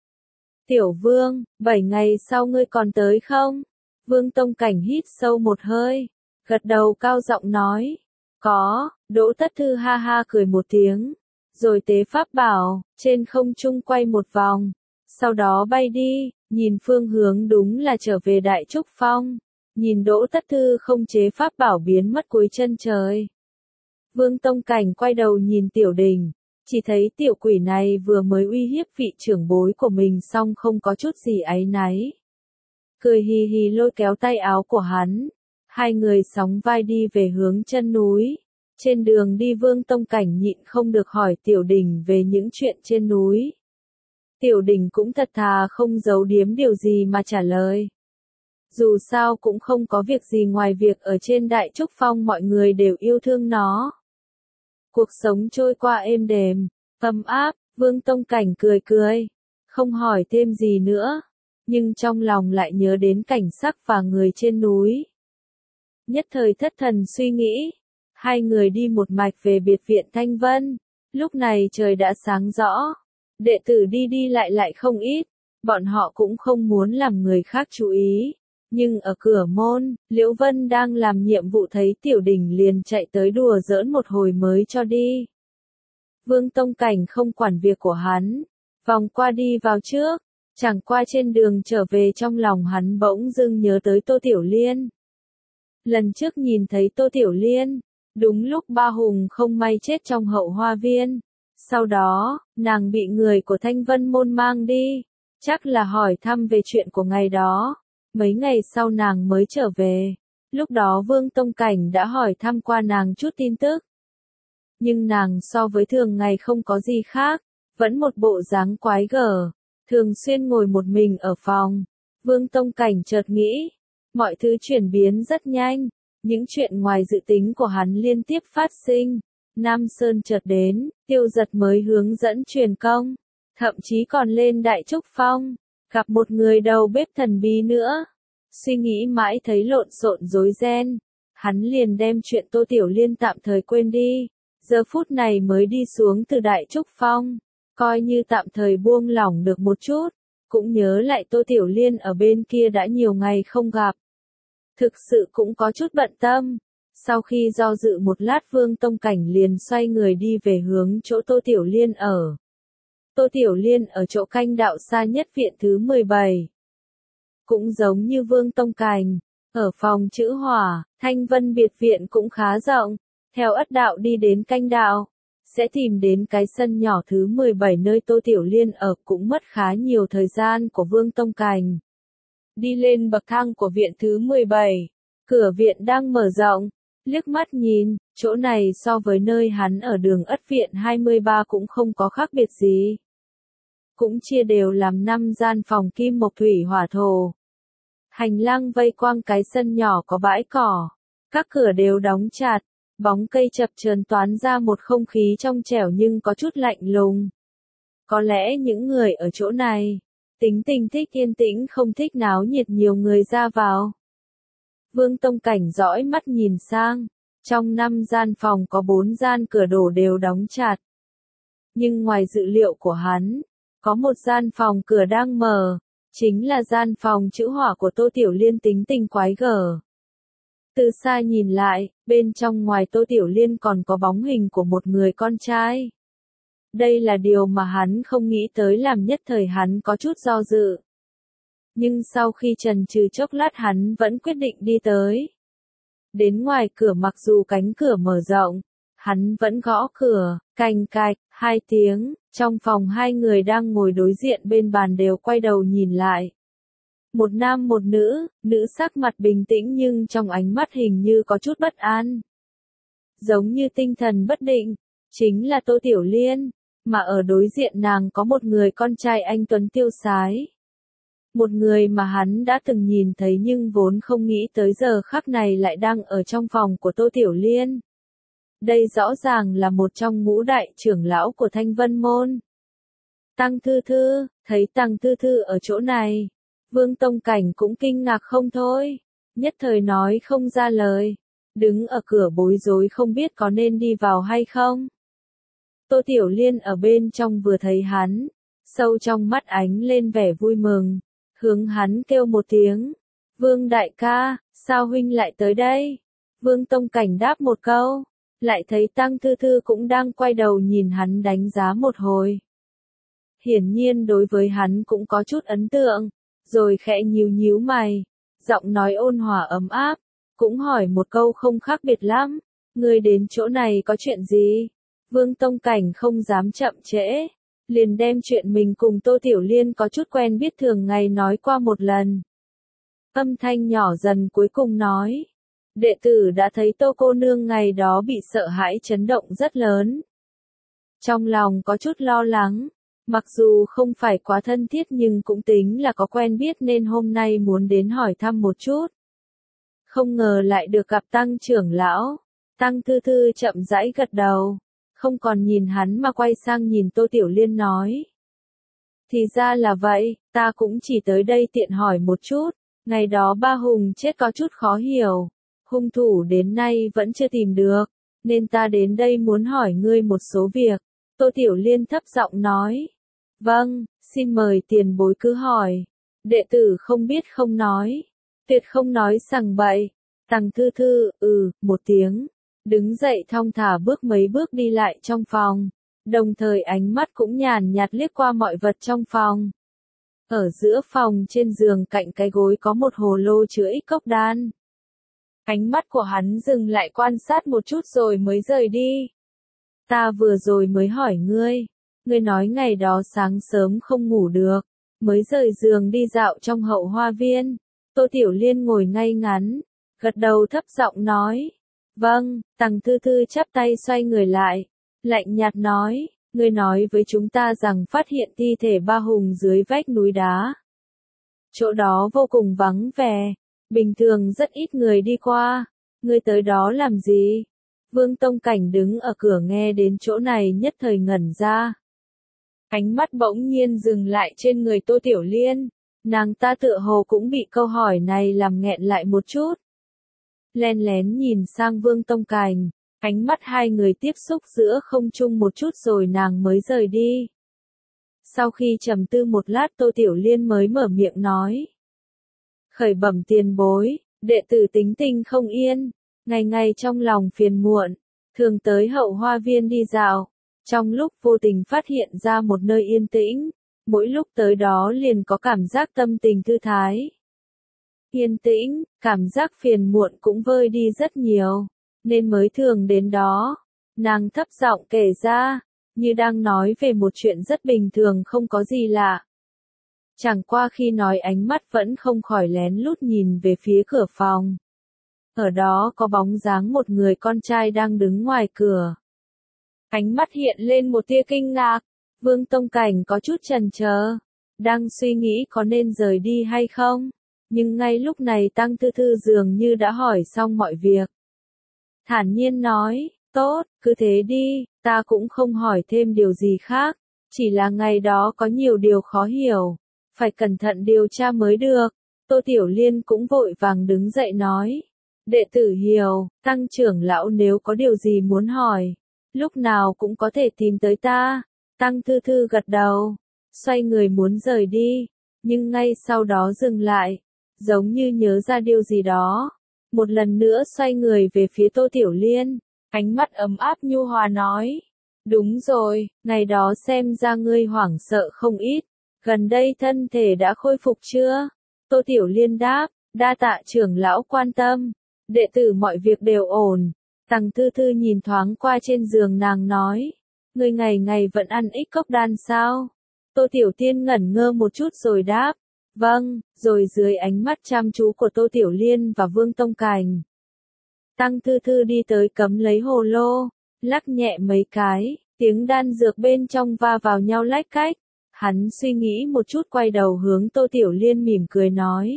Tiểu Vương, 7 ngày sau ngươi còn tới không? Vương Tông Cảnh hít sâu một hơi, gật đầu cao giọng nói. Có, Đỗ Tất Thư ha ha cười một tiếng, rồi tế pháp bảo, trên không trung quay một vòng, sau đó bay đi, nhìn phương hướng đúng là trở về Đại Trúc Phong, nhìn Đỗ Tất Thư không chế pháp bảo biến mất cuối chân trời. Vương Tông Cảnh quay đầu nhìn Tiểu Đình, chỉ thấy tiểu quỷ này vừa mới uy hiếp vị trưởng bối của mình xong không có chút gì áy náy. Cười hì hì lôi kéo tay áo của hắn, hai người sóng vai đi về hướng chân núi. Trên đường đi Vương Tông Cảnh nhịn không được hỏi Tiểu Đình về những chuyện trên núi. Tiểu Đình cũng thật thà không giấu giếm điều gì mà trả lời. Dù sao cũng không có việc gì ngoài việc ở trên Đại Trúc Phong mọi người đều yêu thương nó. Cuộc sống trôi qua êm đềm, ấm áp, Vương Tông Cảnh cười cười, không hỏi thêm gì nữa, nhưng trong lòng lại nhớ đến cảnh sắc và người trên núi. Nhất thời thất thần suy nghĩ, hai người đi một mạch về biệt viện Thanh Vân, lúc này trời đã sáng rõ, đệ tử đi đi lại không ít, bọn họ cũng không muốn làm người khác chú ý. Nhưng ở cửa môn, Liễu Vân đang làm nhiệm vụ thấy Tiểu Đình liền chạy tới đùa giỡn một hồi mới cho đi. Vương Tông Cảnh không quản việc của hắn, vòng qua đi vào trước, chẳng qua trên đường trở về trong lòng hắn bỗng dưng nhớ tới Tô Tiểu Liên. Lần trước nhìn thấy Tô Tiểu Liên, đúng lúc Ba Hùng không may chết trong hậu hoa viên, sau đó, nàng bị người của Thanh Vân Môn mang đi, chắc là hỏi thăm về chuyện của ngày đó. Mấy ngày sau nàng mới trở về, lúc đó Vương Tông Cảnh đã hỏi thăm qua nàng chút tin tức. Nhưng nàng so với thường ngày không có gì khác, vẫn một bộ dáng quái gở, thường xuyên ngồi một mình ở phòng. Vương Tông Cảnh chợt nghĩ, mọi thứ chuyển biến rất nhanh, những chuyện ngoài dự tính của hắn liên tiếp phát sinh. Nam Sơn chợt đến, Tiêu Giật mới hướng dẫn truyền công, thậm chí còn lên Đại Trúc Phong. Gặp một người đầu bếp thần bí nữa. Suy nghĩ mãi thấy lộn xộn rối ren. Hắn liền đem chuyện Tô Tiểu Liên tạm thời quên đi. Giờ phút này mới đi xuống từ Đại Trúc Phong. Coi như tạm thời buông lỏng được một chút. Cũng nhớ lại Tô Tiểu Liên ở bên kia đã nhiều ngày không gặp. Thực sự cũng có chút bận tâm. Sau khi do dự một lát Vương Tông Cảnh liền xoay người đi về hướng chỗ Tô Tiểu Liên ở. Tô Tiểu Liên ở chỗ canh đạo xa nhất viện thứ 17. Cũng giống như Vương Tông Cảnh, ở phòng chữ hỏa, Thanh Vân biệt viện cũng khá rộng, theo ất đạo đi đến canh đạo, sẽ tìm đến cái sân nhỏ thứ 17 nơi Tô Tiểu Liên ở cũng mất khá nhiều thời gian của Vương Tông Cảnh. Đi lên bậc thang của viện thứ 17, cửa viện đang mở rộng, liếc mắt nhìn, chỗ này so với nơi hắn ở đường Ất Viện 23 cũng không có khác biệt gì. Cũng chia đều làm 5 gian phòng kim mộc thủy hỏa thổ. Hành lang vây quanh cái sân nhỏ có bãi cỏ, các cửa đều đóng chặt, bóng cây chập chờn toán ra một không khí trong trẻo nhưng có chút lạnh lùng. Có lẽ những người ở chỗ này, tính tình thích yên tĩnh không thích náo nhiệt nhiều người ra vào. Vương Tông Cảnh dõi mắt nhìn sang, trong 5 gian phòng có 4 gian cửa đổ đều đóng chặt. Nhưng ngoài dự liệu của hắn, có một gian phòng cửa đang mở, chính là gian phòng chữ hỏa của Tô Tiểu Liên tính tình quái gở. Từ xa nhìn lại, bên trong ngoài Tô Tiểu Liên còn có bóng hình của một người con trai. Đây là điều mà hắn không nghĩ tới, làm nhất thời hắn có chút do dự. Nhưng sau khi chần chừ chốc lát hắn vẫn quyết định đi tới. Đến ngoài cửa, mặc dù cánh cửa mở rộng, hắn vẫn gõ cửa, cành cạch, 2 tiếng, trong phòng hai người đang ngồi đối diện bên bàn đều quay đầu nhìn lại. Một nam một nữ, nữ sắc mặt bình tĩnh nhưng trong ánh mắt hình như có chút bất an. Giống như tinh thần bất định, chính là Tô Tiểu Liên, mà ở đối diện nàng có một người con trai anh tuấn tiêu sái. Một người mà hắn đã từng nhìn thấy nhưng vốn không nghĩ tới giờ khắc này lại đang ở trong phòng của Tô Tiểu Liên. Đây rõ ràng là một trong ngũ đại trưởng lão của Thanh Vân Môn. Tăng Thư Thư, thấy Tăng Thư Thư ở chỗ này, Vương Tông Cảnh cũng kinh ngạc không thôi, nhất thời nói không ra lời, đứng ở cửa bối rối không biết có nên đi vào hay không. Tô Tiểu Liên ở bên trong vừa thấy hắn, sâu trong mắt ánh lên vẻ vui mừng, hướng hắn kêu một tiếng, Vương đại ca, sao huynh lại tới đây? Vương Tông Cảnh đáp một câu, lại thấy Tăng Thư Thư cũng đang quay đầu nhìn hắn đánh giá một hồi. Hiển nhiên đối với hắn cũng có chút ấn tượng, rồi khẽ nhíu nhíu mày, giọng nói ôn hòa ấm áp, cũng hỏi một câu không khác biệt lắm, ngươi đến chỗ này có chuyện gì? Vương Tông Cảnh không dám chậm trễ, liền đem chuyện mình cùng Tô Tiểu Liên có chút quen biết thường ngày nói qua một lần. Âm thanh nhỏ dần cuối cùng nói, đệ tử đã thấy Tô cô nương ngày đó bị sợ hãi chấn động rất lớn. Trong lòng có chút lo lắng, mặc dù không phải quá thân thiết nhưng cũng tính là có quen biết nên hôm nay muốn đến hỏi thăm một chút. Không ngờ lại được gặp Tăng trưởng lão. Tăng Thư Thư chậm rãi gật đầu, không còn nhìn hắn mà quay sang nhìn Tô Tiểu Liên nói. Thì ra là vậy, ta cũng chỉ tới đây tiện hỏi một chút, ngày đó ba Hùng chết có chút khó hiểu, hung thủ đến nay vẫn chưa tìm được, nên ta đến đây muốn hỏi ngươi một số việc. Tô Tiểu Liên thấp giọng nói. Vâng, xin mời tiền bối cứ hỏi. Đệ tử không biết không nói. Tuyệt không nói sằng bậy. Tăng Thư Thư, một tiếng. Đứng dậy thong thả bước mấy bước đi lại trong phòng. Đồng thời ánh mắt cũng nhàn nhạt liếc qua mọi vật trong phòng. Ở giữa phòng trên giường cạnh cái gối có một hồ lô chứa ít cốc đan. Ánh mắt của hắn dừng lại quan sát một chút rồi mới rời đi. Ta vừa rồi mới hỏi ngươi. Ngươi nói ngày đó sáng sớm không ngủ được, mới rời giường đi dạo trong hậu hoa viên. Tô Tiểu Liên ngồi ngay ngắn, gật đầu thấp giọng nói. Vâng, Tăng Thư Thư chắp tay xoay người lại, lạnh nhạt nói, ngươi nói với chúng ta rằng phát hiện thi thể ba Hùng dưới vách núi đá. Chỗ đó vô cùng vắng vẻ, bình thường rất ít người đi qua, ngươi tới đó làm gì? Vương Tông Cảnh đứng ở cửa nghe đến chỗ này nhất thời ngẩn ra. Ánh mắt bỗng nhiên dừng lại trên người Tô Tiểu Liên, nàng ta tựa hồ cũng bị câu hỏi này làm nghẹn lại một chút. Len lén nhìn sang Vương Tông Cảnh, ánh mắt hai người tiếp xúc giữa không trung một chút rồi nàng mới rời đi. Sau khi trầm tư một lát Tô Tiểu Liên mới mở miệng nói. Khởi bẩm tiền bối, đệ tử tính tình không yên, ngày ngày trong lòng phiền muộn, thường tới hậu hoa viên đi dạo. Trong lúc vô tình phát hiện ra một nơi yên tĩnh, mỗi lúc tới đó liền có cảm giác tâm tình thư thái. Yên tĩnh, cảm giác phiền muộn cũng vơi đi rất nhiều, nên mới thường đến đó. Nàng thấp giọng kể ra, như đang nói về một chuyện rất bình thường không có gì lạ. Chẳng qua khi nói ánh mắt vẫn không khỏi lén lút nhìn về phía cửa phòng. Ở đó có bóng dáng một người con trai đang đứng ngoài cửa. Ánh mắt hiện lên một tia kinh ngạc, Vương Tông Cảnh có chút chần chờ, đang suy nghĩ có nên rời đi hay không, nhưng ngay lúc này Tăng Thư Thư dường như đã hỏi xong mọi việc. Thản nhiên nói, tốt, cứ thế đi, ta cũng không hỏi thêm điều gì khác, chỉ là ngày đó có nhiều điều khó hiểu, phải cẩn thận điều tra mới được. Tô Tiểu Liên cũng vội vàng đứng dậy nói, đệ tử hiểu, Tăng trưởng lão nếu có điều gì muốn hỏi, lúc nào cũng có thể tìm tới ta. Tăng Thư Thư gật đầu, xoay người muốn rời đi, nhưng ngay sau đó dừng lại, giống như nhớ ra điều gì đó. Một lần nữa xoay người về phía Tô Tiểu Liên, ánh mắt ấm áp nhu hòa nói, Đúng rồi, ngày đó xem ra ngươi hoảng sợ không ít. Gần đây thân thể đã khôi phục chưa? Tô Tiểu Liên đáp, đa tạ trưởng lão quan tâm. Đệ tử mọi việc đều ổn. Tằng Thư Thư nhìn thoáng qua trên giường nàng nói. Ngươi ngày ngày vẫn ăn ích cốc đan sao? Tô Tiểu Tiên ngẩn ngơ một chút rồi đáp. Vâng, rồi dưới ánh mắt chăm chú của Tô Tiểu Liên và Vương Tông Cảnh. Tằng Thư Thư đi tới cấm lấy hồ lô, lắc nhẹ mấy cái, tiếng đan dược bên trong va vào nhau lách cách. Hắn suy nghĩ một chút quay đầu hướng Tô Tiểu Liên mỉm cười nói.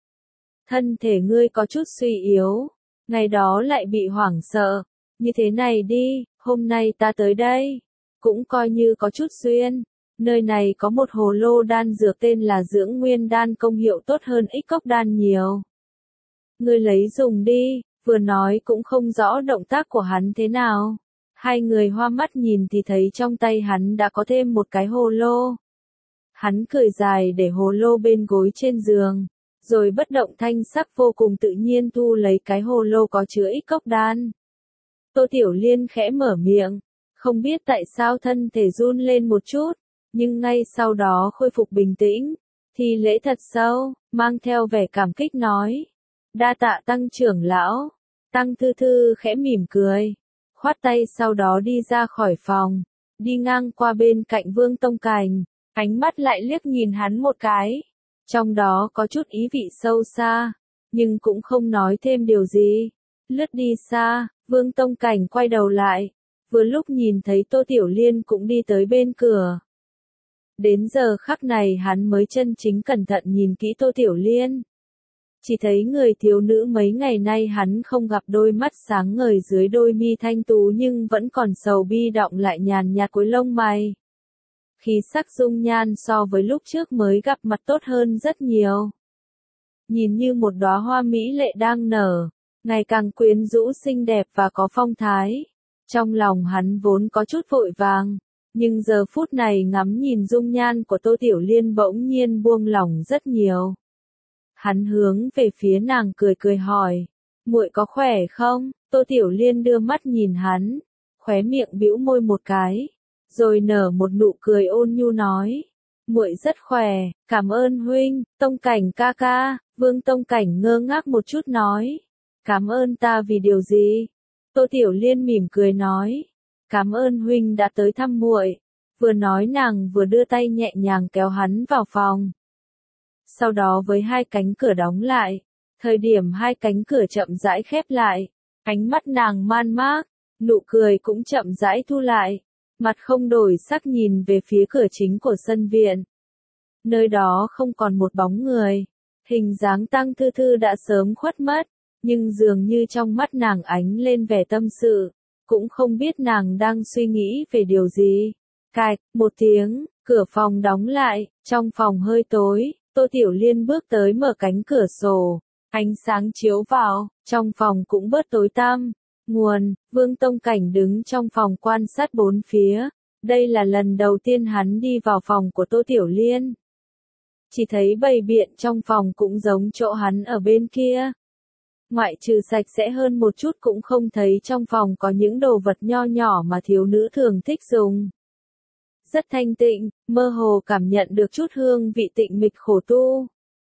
Thân thể ngươi có chút suy yếu, ngày đó lại bị hoảng sợ. Như thế này đi, hôm nay ta tới đây, cũng coi như có chút duyên. Nơi này có một hồ lô đan dược tên là dưỡng nguyên đan, công hiệu tốt hơn ích cốc đan nhiều. Ngươi lấy dùng đi, vừa nói cũng không rõ động tác của hắn thế nào. Hai người hoa mắt nhìn thì thấy trong tay hắn đã có thêm một cái hồ lô. Hắn cười dài để hồ lô bên gối trên giường, rồi bất động thanh sắc vô cùng tự nhiên thu lấy cái hồ lô có chứa ích cốc đan. Tô Tiểu Liên khẽ mở miệng, không biết tại sao thân thể run lên một chút, nhưng ngay sau đó khôi phục bình tĩnh, thì lễ thật sâu, mang theo vẻ cảm kích nói. Đa tạ Tăng trưởng lão. Tằng Thư Thư khẽ mỉm cười, khoát tay sau đó đi ra khỏi phòng, đi ngang qua bên cạnh Vương Tông Cảnh, ánh mắt lại liếc nhìn hắn một cái, trong đó có chút ý vị sâu xa, nhưng cũng không nói thêm điều gì. Lướt đi xa, Vương Tông Cảnh quay đầu lại, vừa lúc nhìn thấy Tô Tiểu Liên cũng đi tới bên cửa. Đến giờ khắc này hắn mới chân chính cẩn thận nhìn kỹ Tô Tiểu Liên. Chỉ thấy người thiếu nữ mấy ngày nay hắn không gặp, đôi mắt sáng ngời dưới đôi mi thanh tú nhưng vẫn còn sầu bi đọng lại nhàn nhạt cuối lông mày. Khí sắc dung nhan so với lúc trước mới gặp mặt tốt hơn rất nhiều. Nhìn như một đóa hoa mỹ lệ đang nở, ngày càng quyến rũ xinh đẹp và có phong thái. Trong lòng hắn vốn có chút vội vàng, nhưng giờ phút này ngắm nhìn dung nhan của Tô Tiểu Liên bỗng nhiên buông lỏng rất nhiều. Hắn hướng về phía nàng cười cười hỏi, muội có khỏe không? Tô Tiểu Liên đưa mắt nhìn hắn, khóe miệng bĩu môi một cái, rồi nở một nụ cười ôn nhu nói, muội rất khỏe, cảm ơn huynh. Tông Cảnh ca ca. Vương Tông Cảnh ngơ ngác một chút nói, cảm ơn ta vì điều gì? Tô Tiểu Liên mỉm cười nói, cảm ơn huynh đã tới thăm muội. Vừa nói nàng vừa đưa tay nhẹ nhàng kéo hắn vào phòng. Sau đó với hai cánh cửa đóng lại, thời điểm hai cánh cửa chậm rãi khép lại, ánh mắt nàng man mác, nụ cười cũng chậm rãi thu lại, mặt không đổi sắc nhìn về phía cửa chính của sân viện. Nơi đó không còn một bóng người, hình dáng Tằng Thư Thư đã sớm khuất mất, nhưng dường như trong mắt nàng ánh lên vẻ tâm sự, cũng không biết nàng đang suy nghĩ về điều gì. Cạch, một tiếng, cửa phòng đóng lại, trong phòng hơi tối. Tô Tiểu Liên bước tới mở cánh cửa sổ, ánh sáng chiếu vào, trong phòng cũng bớt tối tăm. Nguồn, Vương Tông Cảnh đứng trong phòng quan sát bốn phía. Đây là lần đầu tiên hắn đi vào phòng của Tô Tiểu Liên. Chỉ thấy bày biện trong phòng cũng giống chỗ hắn ở bên kia. Ngoại trừ sạch sẽ hơn một chút cũng không thấy trong phòng có những đồ vật nho nhỏ mà thiếu nữ thường thích dùng. Rất thanh tịnh, mơ hồ cảm nhận được chút hương vị tịnh mịch khổ tu.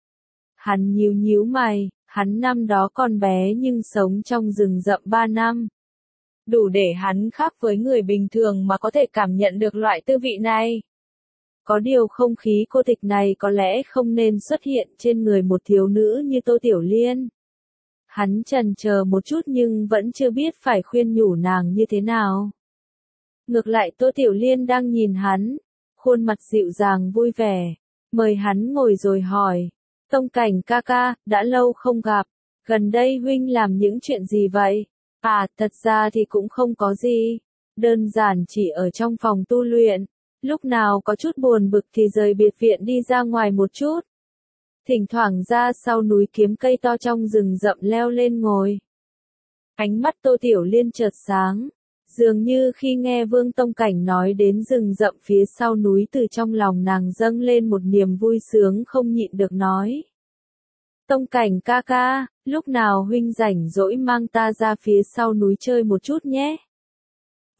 Hắn nhíu nhíu mày, hắn năm đó còn bé nhưng sống trong rừng rậm 3 năm. Đủ để hắn khác với người bình thường mà có thể cảm nhận được loại tư vị này. Có điều không khí cô tịch này có lẽ không nên xuất hiện trên người một thiếu nữ như Tô Tiểu Liên. Hắn chần chờ một chút nhưng vẫn chưa biết phải khuyên nhủ nàng như thế nào. Ngược lại Tô Tiểu Liên đang nhìn hắn, khuôn mặt dịu dàng vui vẻ, mời hắn ngồi rồi hỏi, Tông Cảnh ca ca, đã lâu không gặp, gần đây huynh làm những chuyện gì vậy? À, thật ra thì cũng không có gì, đơn giản chỉ ở trong phòng tu luyện, lúc nào có chút buồn bực thì rời biệt viện đi ra ngoài một chút. Thỉnh thoảng ra sau núi kiếm cây to trong rừng rậm leo lên ngồi. Ánh mắt Tô Tiểu Liên chợt sáng. Dường như khi nghe Vương Tông Cảnh nói đến rừng rậm phía sau núi, từ trong lòng nàng dâng lên một niềm vui sướng không nhịn được nói. Tông Cảnh ca ca, lúc nào huynh rảnh rỗi mang ta ra phía sau núi chơi một chút nhé.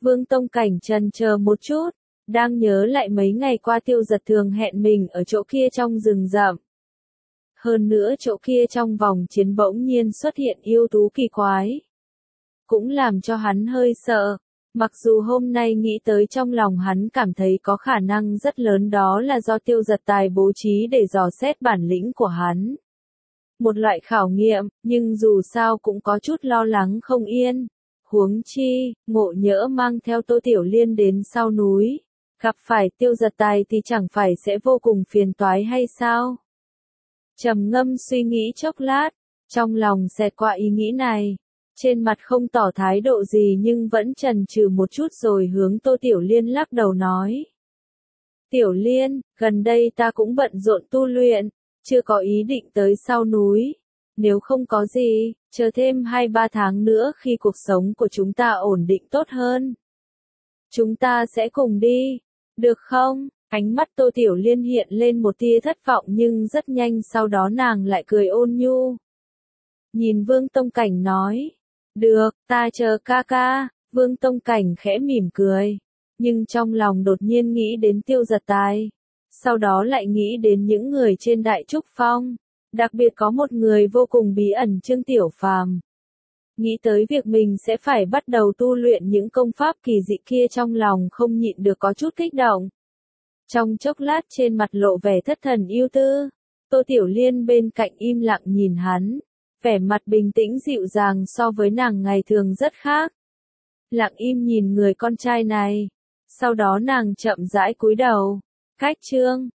Vương Tông Cảnh trần chờ một chút, đang nhớ lại mấy ngày qua Tiêu Giật thường hẹn mình ở chỗ kia trong rừng rậm. Hơn nữa chỗ kia trong vòng chiến bỗng nhiên xuất hiện yêu thú kỳ quái. Cũng làm cho hắn hơi sợ, mặc dù hôm nay nghĩ tới trong lòng hắn cảm thấy có khả năng rất lớn đó là do Tiêu Giật tài bố trí để dò xét bản lĩnh của hắn. Một loại khảo nghiệm, nhưng dù sao cũng có chút lo lắng không yên. Huống chi, Ngộ Nhỡ mang theo Tô Tiểu Liên đến sau núi. Gặp phải Tiêu Giật tài thì chẳng phải sẽ vô cùng phiền toái hay sao? Trầm ngâm suy nghĩ chốc lát, trong lòng xẹt qua ý nghĩ này. Trên mặt không tỏ thái độ gì nhưng vẫn chần chừ một chút rồi hướng Tô Tiểu Liên lắc đầu nói. Tiểu Liên, gần đây ta cũng bận rộn tu luyện, chưa có ý định tới sau núi. Nếu không có gì, chờ thêm 2-3 tháng nữa khi cuộc sống của chúng ta ổn định tốt hơn. Chúng ta sẽ cùng đi, được không? Ánh mắt Tô Tiểu Liên hiện lên một tia thất vọng nhưng rất nhanh sau đó nàng lại cười ôn nhu. Nhìn Vương Tông Cảnh nói. Được, ta chờ ca ca. Vương Tông Cảnh khẽ mỉm cười. Nhưng trong lòng đột nhiên nghĩ đến Tiêu Giật tài. Sau đó lại nghĩ đến những người trên Đại Trúc Phong. Đặc biệt có một người vô cùng bí ẩn Trương Tiểu Phàm. Nghĩ tới việc mình sẽ phải bắt đầu tu luyện những công pháp kỳ dị kia trong lòng không nhịn được có chút kích động. Trong chốc lát trên mặt lộ vẻ thất thần ưu tư. Tô Tiểu Liên bên cạnh im lặng nhìn hắn. Vẻ mặt bình tĩnh dịu dàng so với nàng ngày thường rất khác. Lặng im nhìn người con trai này. Sau đó nàng chậm rãi cúi đầu. Cách chương